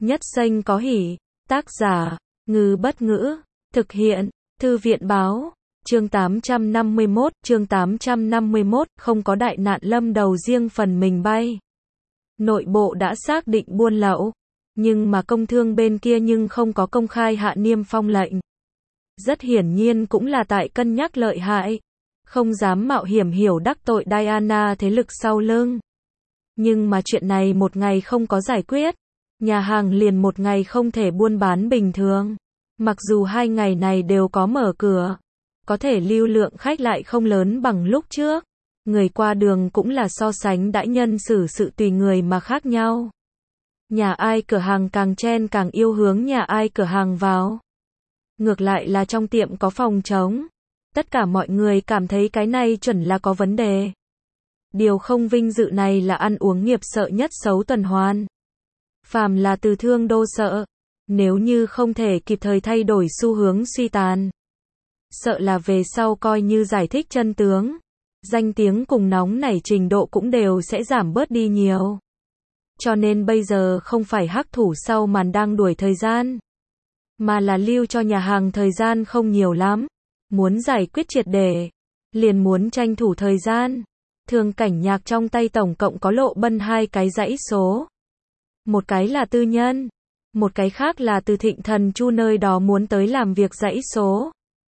Nhất Xanh có hỉ. Tác giả, Ngư Bất Ngữ. Thực hiện, Thư viện Báo. Chương 851, không có đại nạn lâm đầu riêng phần mình bay. Nội bộ đã xác định buôn lậu, nhưng mà công thương bên kia nhưng không có công khai hạ niêm phong lệnh. Rất hiển nhiên cũng là tại cân nhắc lợi hại, không dám mạo hiểm hiểu đắc tội Diana thế lực sau lưng. Nhưng mà chuyện này một ngày không có giải quyết, nhà hàng liền một ngày không thể buôn bán bình thường. Mặc dù 2 ngày này đều có mở cửa, có thể lưu lượng khách lại không lớn bằng lúc trước. Người qua đường cũng là so sánh đãi nhân xử sự tùy người mà khác nhau. Nhà ai cửa hàng càng chen càng yêu hướng nhà ai cửa hàng vào. Ngược lại là trong tiệm có phòng trống, tất cả mọi người cảm thấy cái này chuẩn là có vấn đề. Điều không vinh dự này là ăn uống nghiệp sợ nhất xấu tuần hoàn. Phàm là từ thương đô sợ, nếu như không thể kịp thời thay đổi xu hướng suy tàn, sợ là về sau coi như giải thích chân tướng, danh tiếng cùng nóng nảy trình độ cũng đều sẽ giảm bớt đi nhiều. Cho nên bây giờ không phải hắc thủ sau màn đang đuổi thời gian, mà là lưu cho nhà hàng thời gian không nhiều lắm. Muốn giải quyết triệt để, liền muốn tranh thủ thời gian. Thương Cảnh Nhạc trong tay tổng cộng có Lộ Bân 2 cái dãy số. Một cái là tư nhân, một cái khác là từ Thịnh Thần Chu nơi đó muốn tới làm việc dãy số.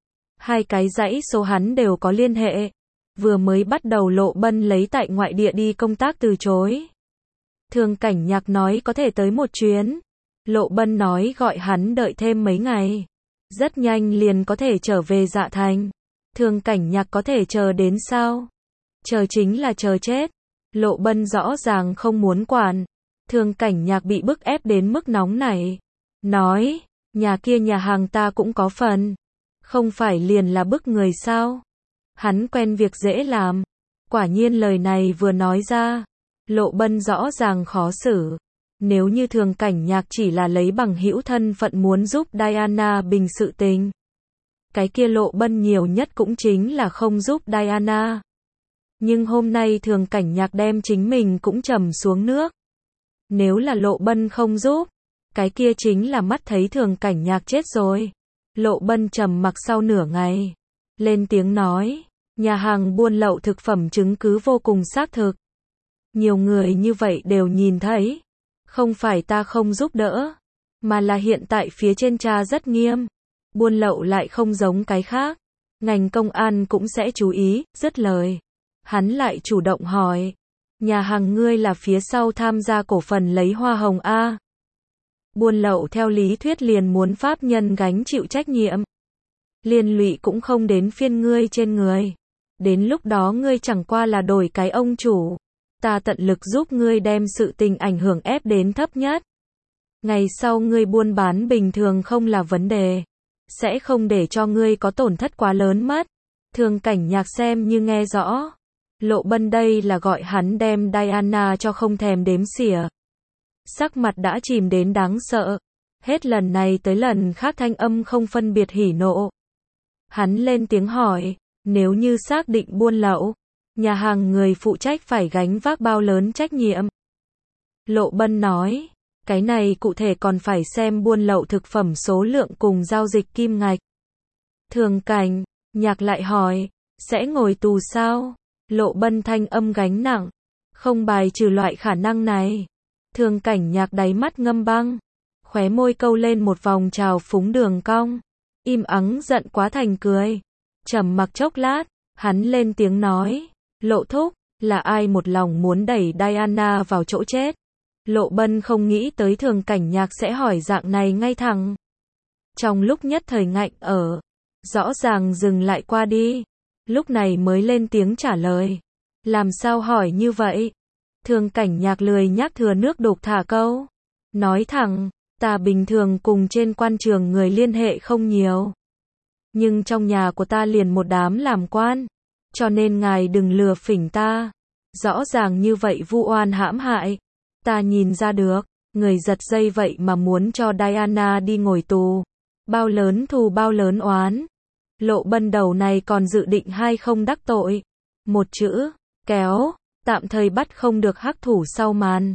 2 cái dãy số hắn đều có liên hệ. Vừa mới bắt đầu Lộ Bân lấy tại ngoại địa đi công tác từ chối. Thương Cảnh Nhạc nói có thể tới một chuyến. Lộ Bân nói gọi hắn đợi thêm mấy ngày. Rất nhanh liền có thể trở về Dạ Thành. Thương Cảnh Nhạc có thể chờ đến sao? Chờ chính là chờ chết. Lộ Bân rõ ràng không muốn quản. Thương Cảnh Nhạc bị bức ép đến mức nóng này. Nói, nhà kia nhà hàng ta cũng có phần. Không phải liền là bức người sao? Hắn quen việc dễ làm. Quả nhiên lời này vừa nói ra, Lộ Bân rõ ràng khó xử. Nếu như Thương Cảnh Nhạc chỉ là lấy bằng hữu thân phận muốn giúp Diana bình sự tình, cái kia Lộ Bân nhiều nhất cũng chính là không giúp Diana. Nhưng hôm nay Thương Cảnh Nhạc đem chính mình cũng trầm xuống nước. Nếu là Lộ Bân không giúp, cái kia chính là mắt thấy Thương Cảnh Nhạc chết rồi. Lộ Bân trầm mặc sau nửa ngày, lên tiếng nói, nhà hàng buôn lậu thực phẩm chứng cứ vô cùng xác thực. Nhiều người như vậy đều nhìn thấy. Không phải ta không giúp đỡ, mà là hiện tại phía trên tra rất nghiêm. Buôn lậu lại không giống cái khác. Ngành công an cũng sẽ chú ý. Dứt lời, hắn lại chủ động hỏi, nhà hàng ngươi là phía sau tham gia cổ phần lấy hoa hồng A. Buôn lậu theo lý thuyết liền muốn pháp nhân gánh chịu trách nhiệm. Liên lụy cũng không đến phiên ngươi trên người. Đến lúc đó ngươi chẳng qua là đổi cái ông chủ. Ta tận lực giúp ngươi đem sự tình ảnh hưởng ép đến thấp nhất. Ngày sau ngươi buôn bán bình thường không là vấn đề. Sẽ không để cho ngươi có tổn thất quá lớn mất. Thương Cảnh Nhạc xem như nghe rõ. Lộ Bân đây là gọi hắn đem Diana cho không thèm đếm xỉa. Sắc mặt đã chìm đến đáng sợ. Hết lần này tới lần khác thanh âm không phân biệt hỉ nộ. Hắn lên tiếng hỏi, nếu như xác định buôn lậu, nhà hàng người phụ trách phải gánh vác bao lớn trách nhiệm? Lộ Bân nói, cái này cụ thể còn phải xem buôn lậu thực phẩm số lượng cùng giao dịch kim ngạch. Thương Cảnh Nhạc lại hỏi, sẽ ngồi tù sao? Lộ Bân thanh âm gánh nặng, không bài trừ loại khả năng này. Thương Cảnh Nhạc đáy mắt ngâm băng, khóe môi câu lên một vòng trào phúng đường cong, im ắng giận quá thành cười. Trầm mặc chốc lát, hắn lên tiếng nói, Lộ thúc, là ai một lòng muốn đẩy Diana vào chỗ chết? Lộ Bân không nghĩ tới Thương Cảnh Nhạc sẽ hỏi dạng này ngay thẳng. Trong lúc nhất thời ngạnh ở, rõ ràng dừng lại qua đi, lúc này mới lên tiếng trả lời. Làm sao hỏi như vậy? Thương Cảnh Nhạc lười nhắc thừa nước đục thả câu. Nói thẳng, ta bình thường cùng trên quan trường người liên hệ không nhiều. Nhưng trong nhà của ta liền một đám làm quan. Cho nên ngài đừng lừa phỉnh ta. Rõ ràng như vậy vu oan hãm hại. Ta nhìn ra được, người giật dây vậy mà muốn cho Diana đi ngồi tù. Bao lớn thù bao lớn oán. Lộ Bân đầu này còn dự định hay không đắc tội. Một chữ, kéo, tạm thời bắt không được hắc thủ sau màn.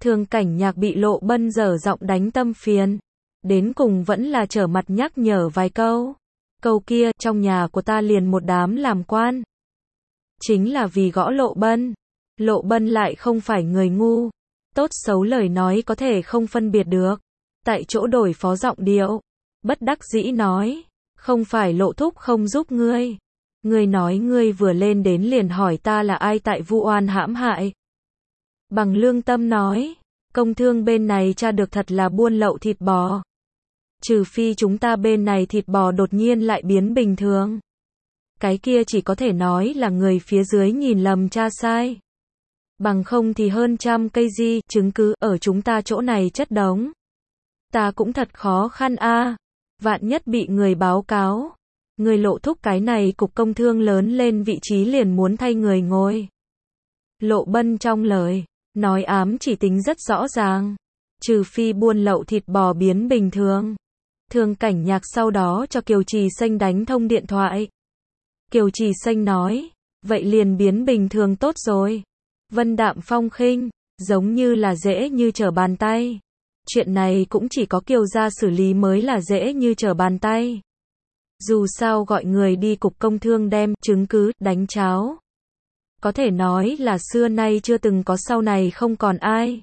Thường Cảnh Nhạc bị Lộ Bân dở giọng đánh tâm phiền. Đến cùng vẫn là trở mặt nhắc nhở vài câu. Câu kia, trong nhà của ta liền một đám làm quan. Chính là vì gõ Lộ Bân. Lộ Bân lại không phải người ngu. Tốt xấu lời nói có thể không phân biệt được. Tại chỗ đổi phó giọng điệu. Bất đắc dĩ nói. Không phải Lộ thúc không giúp ngươi. Ngươi nói ngươi vừa lên đến liền hỏi ta là ai tại vu oan hãm hại. Bằng lương tâm nói. Công thương bên này tra được thật là buôn lậu thịt bò. Trừ phi chúng ta bên này thịt bò đột nhiên lại biến bình thường. Cái kia chỉ có thể nói là người phía dưới nhìn lầm tra sai. Bằng không thì hơn 100 cây di, chứng cứ ở chúng ta chỗ này chất đống. Ta cũng thật khó khăn a. Vạn nhất bị người báo cáo. Người Lộ thúc cái này cục công thương lớn lên vị trí liền muốn thay người ngồi. Lộ Bân trong lời, nói ám chỉ tính rất rõ ràng. Trừ phi buôn lậu thịt bò biến bình thường. Thường Cảnh Nhạc sau đó cho Kiều Trì Xanh đánh thông điện thoại. Kiều Trì Xanh nói, vậy liền biến bình thường tốt rồi. Vân đạm phong khinh, giống như là dễ như trở bàn tay. Chuyện này cũng chỉ có Kiều gia xử lý mới là dễ như trở bàn tay. Dù sao gọi người đi cục công thương đem chứng cứ đánh cháo. Có thể nói là xưa nay chưa từng có, sau này không còn ai.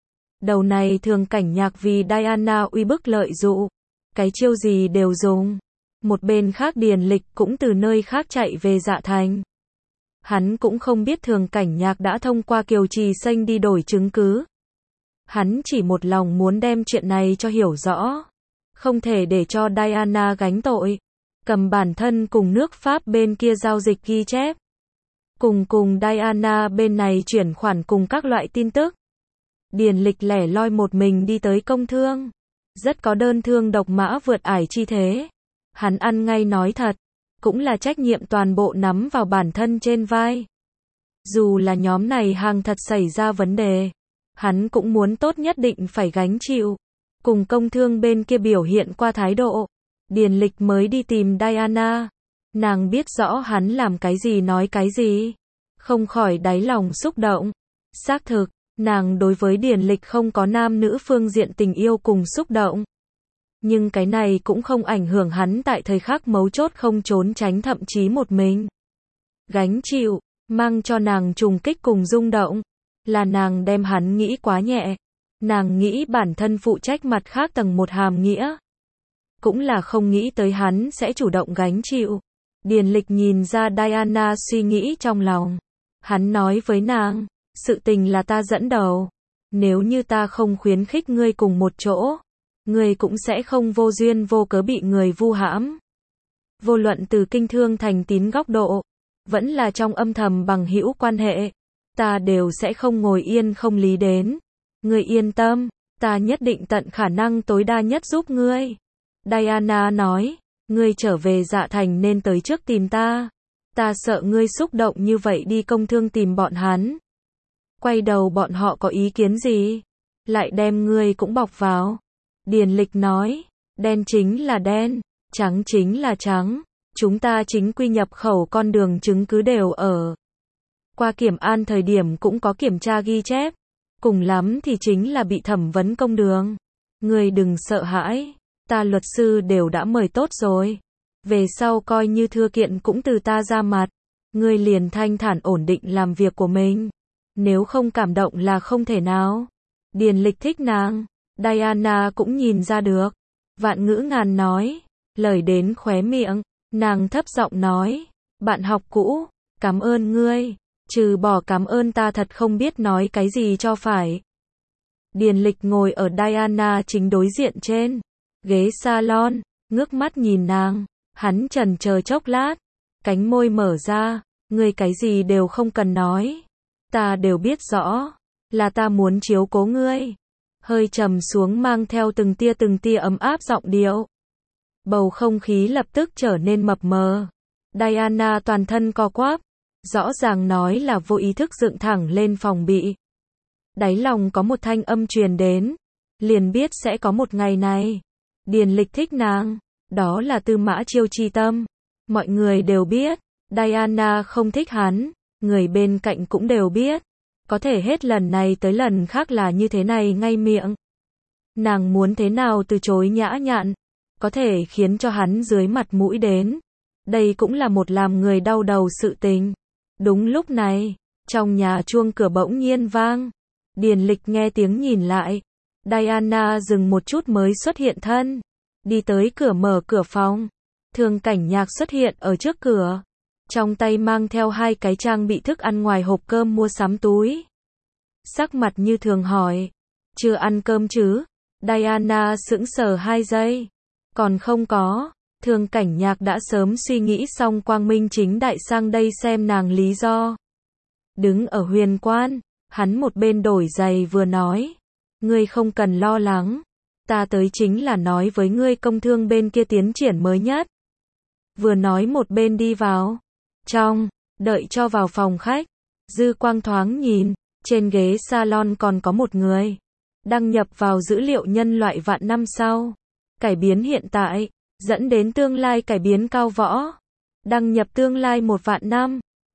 Đầu này Thường Cảnh Nhạc vì Diana uy bức lợi dụ. Cái chiêu gì đều dùng. Một bên khác Điền Lịch cũng từ nơi khác chạy về Dạ Thành. Hắn cũng không biết Thường Cảnh Nhạc đã thông qua Kiều Trì Xanh đi đổi chứng cứ. Hắn chỉ một lòng muốn đem chuyện này cho hiểu rõ. Không thể để cho Diana gánh tội. Cầm bản thân cùng nước Pháp bên kia giao dịch ghi chép. Cùng Diana bên này chuyển khoản cùng các loại tin tức. Điền Lịch lẻ loi một mình đi tới công thương. Rất có đơn thương độc mã vượt ải chi thế. Hắn ăn ngay nói thật. Cũng là trách nhiệm toàn bộ nắm vào bản thân trên vai. Dù là nhóm này hàng thật xảy ra vấn đề. Hắn cũng muốn tốt nhất định phải gánh chịu. Cùng công thương bên kia biểu hiện qua thái độ. Điền Lịch mới đi tìm Diana. Nàng biết rõ hắn làm cái gì nói cái gì. Không khỏi đáy lòng xúc động. Xác thực, nàng đối với Điền Lịch không có nam nữ phương diện tình yêu cùng xúc động. Nhưng cái này cũng không ảnh hưởng hắn tại thời khắc mấu chốt không trốn tránh, thậm chí một mình gánh chịu, mang cho nàng trùng kích cùng rung động. Là nàng đem hắn nghĩ quá nhẹ. Nàng nghĩ bản thân phụ trách mặt khác tầng một hàm nghĩa. Cũng là không nghĩ tới hắn sẽ chủ động gánh chịu. Điền Lịch nhìn ra Diana suy nghĩ trong lòng. Hắn nói với nàng, sự tình là ta dẫn đầu. Nếu như ta không khuyến khích ngươi cùng một chỗ, ngươi cũng sẽ không vô duyên vô cớ bị người vu hãm. Vô luận từ kinh thương thành tín góc độ, vẫn là trong âm thầm bằng hữu quan hệ, ta đều sẽ không ngồi yên không lý đến. Ngươi yên tâm, ta nhất định tận khả năng tối đa nhất giúp ngươi. Diana nói, ngươi trở về Dạ Thành nên tới trước tìm ta. Ta sợ ngươi xúc động như vậy đi công thương tìm bọn hắn. Quay đầu bọn họ có ý kiến gì? Lại đem ngươi cũng bọc vào. Điền Lịch nói, đen chính là đen, trắng chính là trắng. Chúng ta chính quy nhập khẩu con đường chứng cứ đều ở. Qua kiểm an thời điểm cũng có kiểm tra ghi chép. Cùng lắm thì chính là bị thẩm vấn công đường. Ngươi đừng sợ hãi, ta luật sư đều đã mời tốt rồi. Về sau coi như thưa kiện cũng từ ta ra mặt. Ngươi liền thanh thản ổn định làm việc của mình. Nếu không cảm động là không thể nào. Điền Lịch thích nàng. Diana cũng nhìn ra được. Vạn ngữ ngàn nói. Lời đến khóe miệng. Nàng thấp giọng nói. Bạn học cũ, cảm ơn ngươi. Trừ bỏ cảm ơn ta thật không biết nói cái gì cho phải. Điền Lịch ngồi ở Diana chính đối diện trên ghế salon, ngước mắt nhìn nàng. Hắn chần chờ chốc lát. Cánh môi mở ra. Ngươi cái gì đều không cần nói. Ta đều biết rõ. Là ta muốn chiếu cố ngươi. Hơi trầm xuống mang theo từng tia ấm áp giọng điệu. Bầu không khí lập tức trở nên mập mờ. Diana toàn thân co quắp. Rõ ràng nói là vô ý thức dựng thẳng lên phòng bị. Đáy lòng có một thanh âm truyền đến. Liền biết sẽ có một ngày này. Điền Lịch thích nàng. Đó là tư mã chiêu chi tâm. Mọi người đều biết. Diana không thích hắn. Người bên cạnh cũng đều biết. có thể hết lần này tới lần khác là như thế này ngay miệng. Nàng muốn thế nào từ chối nhã nhặn, có thể khiến cho hắn dưới mặt mũi đến. Đây cũng là một làm người đau đầu sự tình. Đúng lúc này, trong nhà chuông cửa bỗng nhiên vang. Điền Lịch nghe tiếng nhìn lại. Diana dừng một chút mới xuất hiện thân. Đi tới cửa mở cửa phòng. Thường Cảnh Nhạc xuất hiện ở trước cửa. Trong tay mang theo 2 cái trang bị thức ăn ngoài hộp cơm mua sắm túi. Sắc mặt như thường hỏi. Chưa ăn cơm chứ? Diana sững sờ 2 giây. Còn không có. Thường Cảnh Nhạc đã sớm suy nghĩ xong quang minh chính đại sang đây xem nàng lý do. Đứng ở huyền quan, hắn một bên đổi giày vừa nói. Ngươi không cần lo lắng. Ta tới chính là nói với ngươi công thương bên kia tiến triển mới nhất. Vừa nói một bên đi vào. Trong, đợi cho vào phòng khách. Dư quang thoáng nhìn, trên ghế salon còn có một người. Đăng nhập vào dữ liệu nhân loại vạn năm sau. Cải biến hiện tại, dẫn đến tương lai cải biến cao võ. Đăng nhập tương lai 1 vạn năm.